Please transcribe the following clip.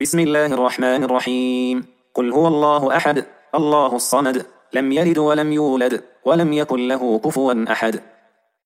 بسم الله الرحمن الرحيم. قل هو الله أحد الله الصمد لم يلد ولم يولد ولم يكن له كفوا أحد.